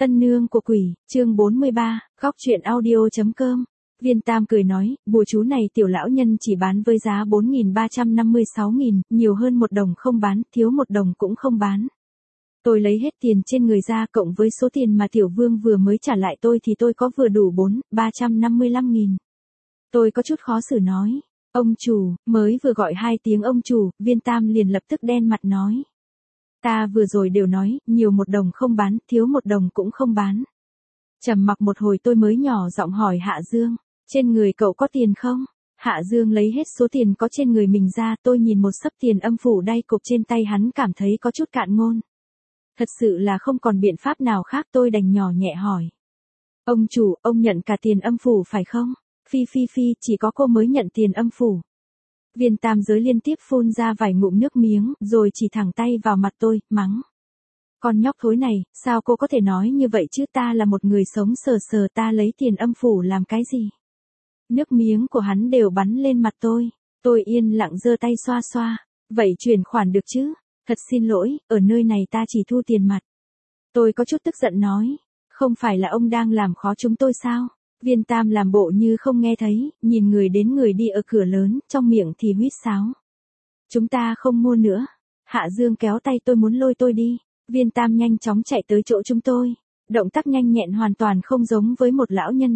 Tân nương của quỷ, chương 43, góc truyện audio.com. Viên Tam cười nói, bùa chú này tiểu lão nhân chỉ bán với giá 4.356.000, nhiều hơn 1 đồng không bán, thiếu 1 đồng cũng không bán. Tôi lấy hết tiền trên người ra cộng với số tiền mà tiểu vương vừa mới trả lại tôi thì tôi có vừa đủ 4.355.000. Tôi có chút khó xử nói, ông chủ, mới vừa gọi 2 tiếng ông chủ, Viên Tam liền lập tức đen mặt nói. Ta vừa rồi đều nói, nhiều 1 đồng không bán, thiếu 1 đồng cũng không bán. Trầm mặc một hồi tôi mới nhỏ giọng hỏi Hạ Dương, trên người cậu có tiền không? Hạ Dương lấy hết số tiền có trên người mình ra, tôi nhìn một xấp tiền âm phủ đay cục trên tay hắn cảm thấy có chút cạn ngôn. Thật sự là không còn biện pháp nào khác, tôi đành nhỏ nhẹ hỏi. Ông chủ, ông nhận cả tiền âm phủ phải không? Phi, chỉ có cô mới nhận tiền âm phủ. Viên Tam Giới liên tiếp phun ra vài ngụm nước miếng, rồi chỉ thẳng tay vào mặt tôi, mắng. Con nhóc thối này, sao cô có thể nói như vậy chứ, ta là một người sống sờ sờ, ta lấy tiền âm phủ làm cái gì? Nước miếng của hắn đều bắn lên mặt tôi yên lặng giơ tay xoa xoa, vậy chuyển khoản được chứ? Thật xin lỗi, ở nơi này ta chỉ thu tiền mặt. Tôi có chút tức giận nói, không phải là ông đang làm khó chúng tôi sao? Viên Tam làm bộ như không nghe thấy, nhìn người đến người đi ở cửa lớn, trong miệng thì huýt sáo. Chúng ta không mua nữa. Hạ Dương kéo tay tôi muốn lôi tôi đi. Viên Tam nhanh chóng chạy tới chỗ chúng tôi. Động tác nhanh nhẹn hoàn toàn không giống với một lão nhân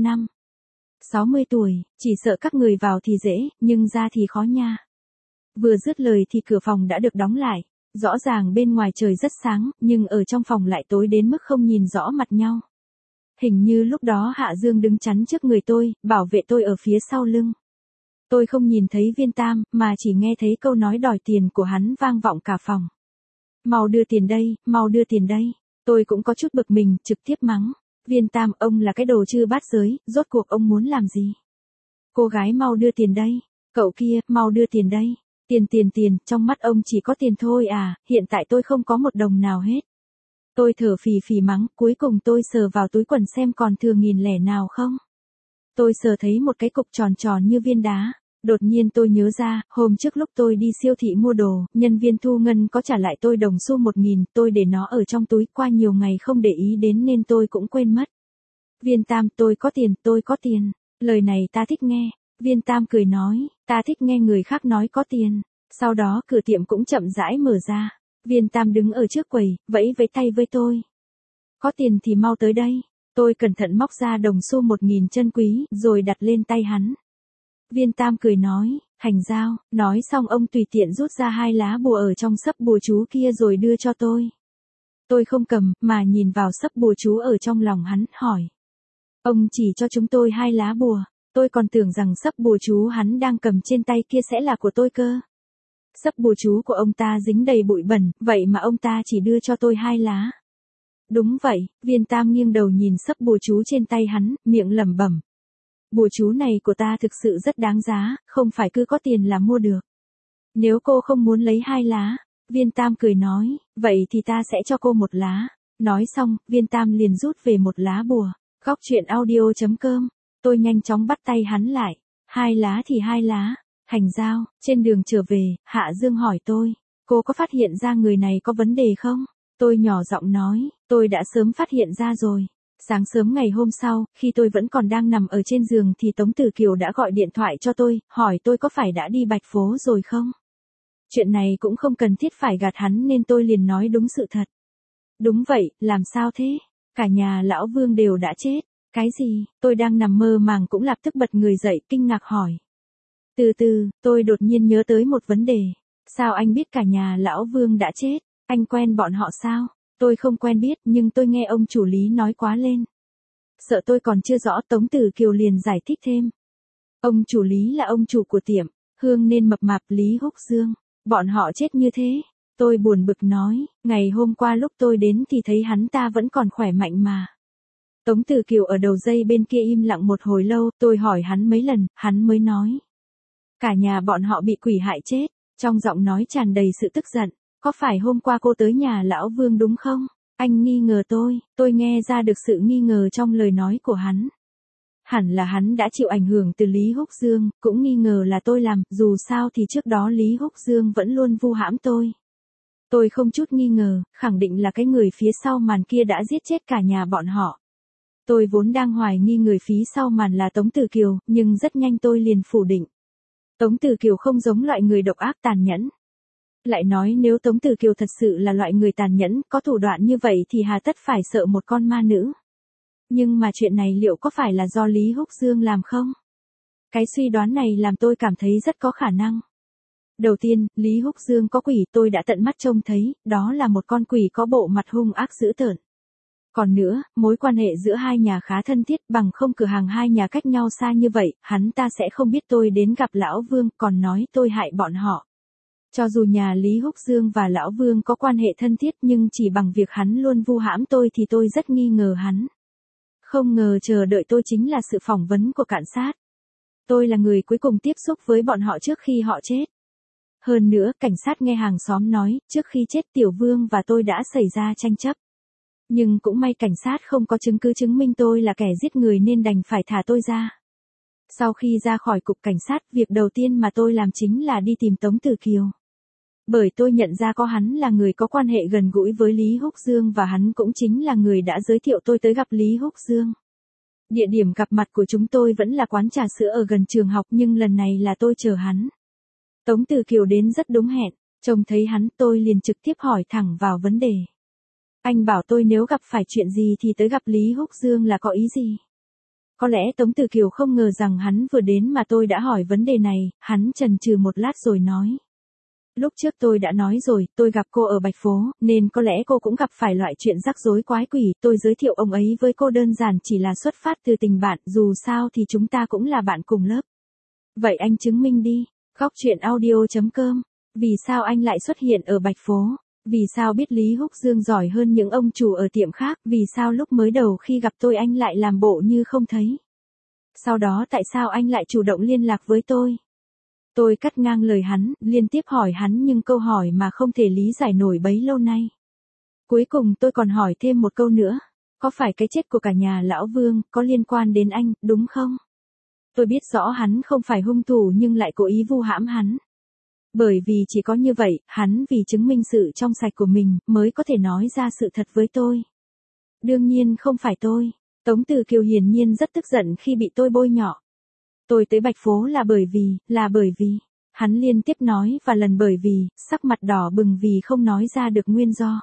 60 tuổi, chỉ sợ các người vào thì dễ, nhưng ra thì khó nha. Vừa dứt lời thì cửa phòng đã được đóng lại. Rõ ràng bên ngoài trời rất sáng, nhưng ở trong phòng lại tối đến mức không nhìn rõ mặt nhau. Hình như lúc đó Hạ Dương đứng chắn trước người tôi, bảo vệ tôi ở phía sau lưng. Tôi không nhìn thấy Viên Tam, mà chỉ nghe thấy câu nói đòi tiền của hắn vang vọng cả phòng. Mau đưa tiền đây, mau đưa tiền đây. Tôi cũng có chút bực mình, trực tiếp mắng. Viên Tam, ông là cái đồ chư bát giới, rốt cuộc ông muốn làm gì? Cô gái mau đưa tiền đây. Cậu kia, mau đưa tiền đây. Tiền, trong mắt ông chỉ có tiền thôi à, hiện tại tôi không có 1 đồng nào hết. Tôi thở phì mắng, cuối cùng tôi sờ vào túi quần xem còn thừa 1.000 lẻ nào không. Tôi sờ thấy một cái cục tròn tròn như viên đá. Đột nhiên tôi nhớ ra, hôm trước lúc tôi đi siêu thị mua đồ, nhân viên thu ngân có trả lại tôi đồng xu 1.000, tôi để nó ở trong túi, qua nhiều ngày không để ý đến nên tôi cũng quên mất. Viên Tam, tôi có tiền. Lời này ta thích nghe. Viên Tam cười nói, ta thích nghe người khác nói có tiền. Sau đó cửa tiệm cũng chậm rãi mở ra. Viên Tam đứng ở trước quầy, vẫy tay với tôi. Có tiền thì mau tới đây. Tôi cẩn thận móc ra đồng xu 1.000 chân quý, rồi đặt lên tay hắn. Viên Tam cười nói, thành giao, nói xong ông tùy tiện rút ra 2 lá bùa ở trong xấp bùa chú kia rồi đưa cho tôi. Tôi không cầm, mà nhìn vào xấp bùa chú ở trong lòng hắn, hỏi. Ông chỉ cho chúng tôi 2 lá bùa, tôi còn tưởng rằng xấp bùa chú hắn đang cầm trên tay kia sẽ là của tôi cơ. Xấp bùa chú của ông ta dính đầy bụi bẩn, vậy mà ông ta chỉ đưa cho tôi 2 lá. Đúng vậy, Viên Tam nghiêng đầu nhìn xấp bùa chú trên tay hắn, miệng lẩm bẩm. Bùa chú này của ta thực sự rất đáng giá, không phải cứ có tiền là mua được. Nếu cô không muốn lấy 2 lá, Viên Tam cười nói, vậy thì ta sẽ cho cô 1 lá. Nói xong, Viên Tam liền rút về 1 lá bùa. Góc truyện audio.com. Tôi nhanh chóng bắt tay hắn lại. 2 lá thì 2 lá. Hành giao, trên đường trở về, Hạ Dương hỏi tôi, cô có phát hiện ra người này có vấn đề không? Tôi nhỏ giọng nói, tôi đã sớm phát hiện ra rồi. Sáng sớm ngày hôm sau, khi tôi vẫn còn đang nằm ở trên giường thì Tống Tử Kiều đã gọi điện thoại cho tôi, hỏi tôi có phải đã đi Bạch Phố rồi không? Chuyện này cũng không cần thiết phải gạt hắn nên tôi liền nói đúng sự thật. Đúng vậy, làm sao thế? Cả nhà lão Vương đều đã chết. Cái gì? Tôi đang nằm mơ màng cũng lập tức bật người dậy, kinh ngạc hỏi. Từ từ, tôi đột nhiên nhớ tới một vấn đề. Sao anh biết cả nhà lão Vương đã chết? Anh quen bọn họ sao? Tôi không quen biết nhưng tôi nghe ông chủ Lý nói quá lên. Sợ tôi còn chưa rõ, Tống Tử Kiều liền giải thích thêm. Ông chủ Lý là ông chủ của tiệm, Hương nên mập mạp Lý Húc Dương. Bọn họ chết như thế. Tôi buồn bực nói, ngày hôm qua lúc tôi đến thì thấy hắn ta vẫn còn khỏe mạnh mà. Tống Tử Kiều ở đầu dây bên kia im lặng một hồi lâu, tôi hỏi hắn mấy lần, hắn mới nói. Cả nhà bọn họ bị quỷ hại chết, trong giọng nói tràn đầy sự tức giận. Có phải hôm qua cô tới nhà lão Vương đúng không? Anh nghi ngờ tôi nghe ra được sự nghi ngờ trong lời nói của hắn. Hẳn là hắn đã chịu ảnh hưởng từ Lý Húc Dương, cũng nghi ngờ là tôi làm, dù sao thì trước đó Lý Húc Dương vẫn luôn vu hãm tôi. Tôi không chút nghi ngờ, khẳng định là cái người phía sau màn kia đã giết chết cả nhà bọn họ. Tôi vốn đang hoài nghi người phía sau màn là Tống Tử Kiều, nhưng rất nhanh tôi liền phủ định. Tống Tử Kiều không giống loại người độc ác tàn nhẫn. Lại nói nếu Tống Tử Kiều thật sự là loại người tàn nhẫn, có thủ đoạn như vậy thì hà tất phải sợ một con ma nữ. Nhưng mà chuyện này liệu có phải là do Lý Húc Dương làm không? Cái suy đoán này làm tôi cảm thấy rất có khả năng. Đầu tiên, Lý Húc Dương có quỷ, tôi đã tận mắt trông thấy, đó là một con quỷ có bộ mặt hung ác dữ tợn. Còn nữa, mối quan hệ giữa hai nhà khá thân thiết, bằng không cửa hàng hai nhà cách nhau xa như vậy, hắn ta sẽ không biết tôi đến gặp Lão Vương, còn nói tôi hại bọn họ. Cho dù nhà Lý Húc Dương và Lão Vương có quan hệ thân thiết nhưng chỉ bằng việc hắn luôn vu hãm tôi thì tôi rất nghi ngờ hắn. Không ngờ chờ đợi tôi chính là sự phỏng vấn của cảnh sát. Tôi là người cuối cùng tiếp xúc với bọn họ trước khi họ chết. Hơn nữa, cảnh sát nghe hàng xóm nói, trước khi chết Tiểu Vương và tôi đã xảy ra tranh chấp. Nhưng cũng may cảnh sát không có chứng cứ chứng minh tôi là kẻ giết người nên đành phải thả tôi ra. Sau khi ra khỏi cục cảnh sát, việc đầu tiên mà tôi làm chính là đi tìm Tống Tử Kiều. Bởi tôi nhận ra có hắn là người có quan hệ gần gũi với Lý Húc Dương và hắn cũng chính là người đã giới thiệu tôi tới gặp Lý Húc Dương. Địa điểm gặp mặt của chúng tôi vẫn là quán trà sữa ở gần trường học nhưng lần này là tôi chờ hắn. Tống Tử Kiều đến rất đúng hẹn, trông thấy hắn tôi liền trực tiếp hỏi thẳng vào vấn đề. Anh bảo tôi nếu gặp phải chuyện gì thì tới gặp Lý Húc Dương là có ý gì? Có lẽ Tống Tử Kiều không ngờ rằng hắn vừa đến mà tôi đã hỏi vấn đề này, hắn chần chừ một lát rồi nói. Lúc trước tôi đã nói rồi, tôi gặp cô ở Bạch Phố, nên có lẽ cô cũng gặp phải loại chuyện rắc rối quái quỷ, tôi giới thiệu ông ấy với cô đơn giản chỉ là xuất phát từ tình bạn, dù sao thì chúng ta cũng là bạn cùng lớp. Vậy anh chứng minh đi, Góc Chuyện Audio.com, vì sao anh lại xuất hiện ở Bạch Phố? Vì sao biết Lý Húc Dương giỏi hơn những ông chủ ở tiệm khác? Vì sao lúc mới đầu khi gặp tôi anh lại làm bộ như không thấy? Sau đó tại sao anh lại chủ động liên lạc với tôi? Tôi cắt ngang lời hắn, liên tiếp hỏi hắn nhưng câu hỏi mà không thể lý giải nổi bấy lâu nay. Cuối cùng tôi còn hỏi thêm một câu nữa. Có phải cái chết của cả nhà Lão Vương có liên quan đến anh, đúng không? Tôi biết rõ hắn không phải hung thủ nhưng lại cố ý vu hãm hắn. Bởi vì chỉ có như vậy, hắn vì chứng minh sự trong sạch của mình, mới có thể nói ra sự thật với tôi. Đương nhiên không phải tôi. Tống Tử Kiều hiển nhiên rất tức giận khi bị tôi bôi nhọ. Tôi tới Bạch Phố là bởi vì. Hắn liên tiếp nói và lần bởi vì, sắc mặt đỏ bừng vì không nói ra được nguyên do.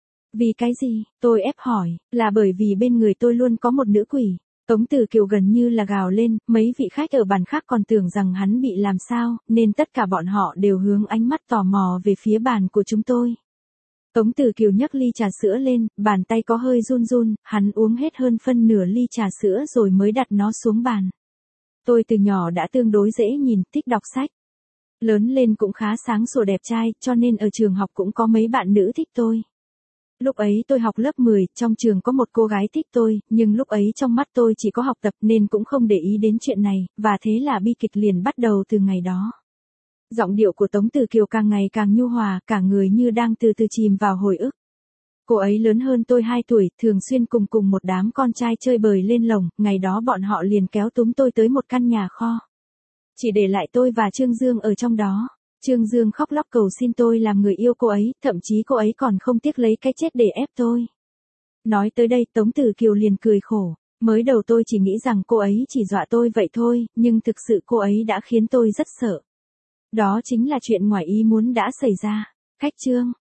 Vì cái gì? Tôi ép hỏi, là bởi vì bên người tôi luôn có một nữ quỷ. Tống Tử Kiều gần như là gào lên, mấy vị khách ở bàn khác còn tưởng rằng hắn bị làm sao, nên tất cả bọn họ đều hướng ánh mắt tò mò về phía bàn của chúng tôi. Tống Tử Kiều nhấc ly trà sữa lên, bàn tay có hơi run run, hắn uống hết hơn phân nửa ly trà sữa rồi mới đặt nó xuống bàn. Tôi từ nhỏ đã tương đối dễ nhìn, thích đọc sách. Lớn lên cũng khá sáng sủa đẹp trai, cho nên ở trường học cũng có mấy bạn nữ thích tôi. Lúc ấy tôi học lớp 10, trong trường có một cô gái thích tôi, nhưng lúc ấy trong mắt tôi chỉ có học tập nên cũng không để ý đến chuyện này, và thế là bi kịch liền bắt đầu từ ngày đó. Giọng điệu của Tống Tử Kiều càng ngày càng nhu hòa, cả người như đang từ từ chìm vào hồi ức. Cô ấy lớn hơn tôi 2 tuổi, thường xuyên cùng một đám con trai chơi bời lên lồng, ngày đó bọn họ liền kéo túm tôi tới một căn nhà kho. Chỉ để lại tôi và Trương Dương ở trong đó. Trương Dương khóc lóc cầu xin tôi làm người yêu cô ấy, thậm chí cô ấy còn không tiếc lấy cái chết để ép tôi. Nói tới đây Tống Tử Kiều liền cười khổ. Mới đầu tôi chỉ nghĩ rằng cô ấy chỉ dọa tôi vậy thôi, nhưng thực sự cô ấy đã khiến tôi rất sợ. Đó chính là chuyện ngoài ý muốn đã xảy ra. Khách Trương.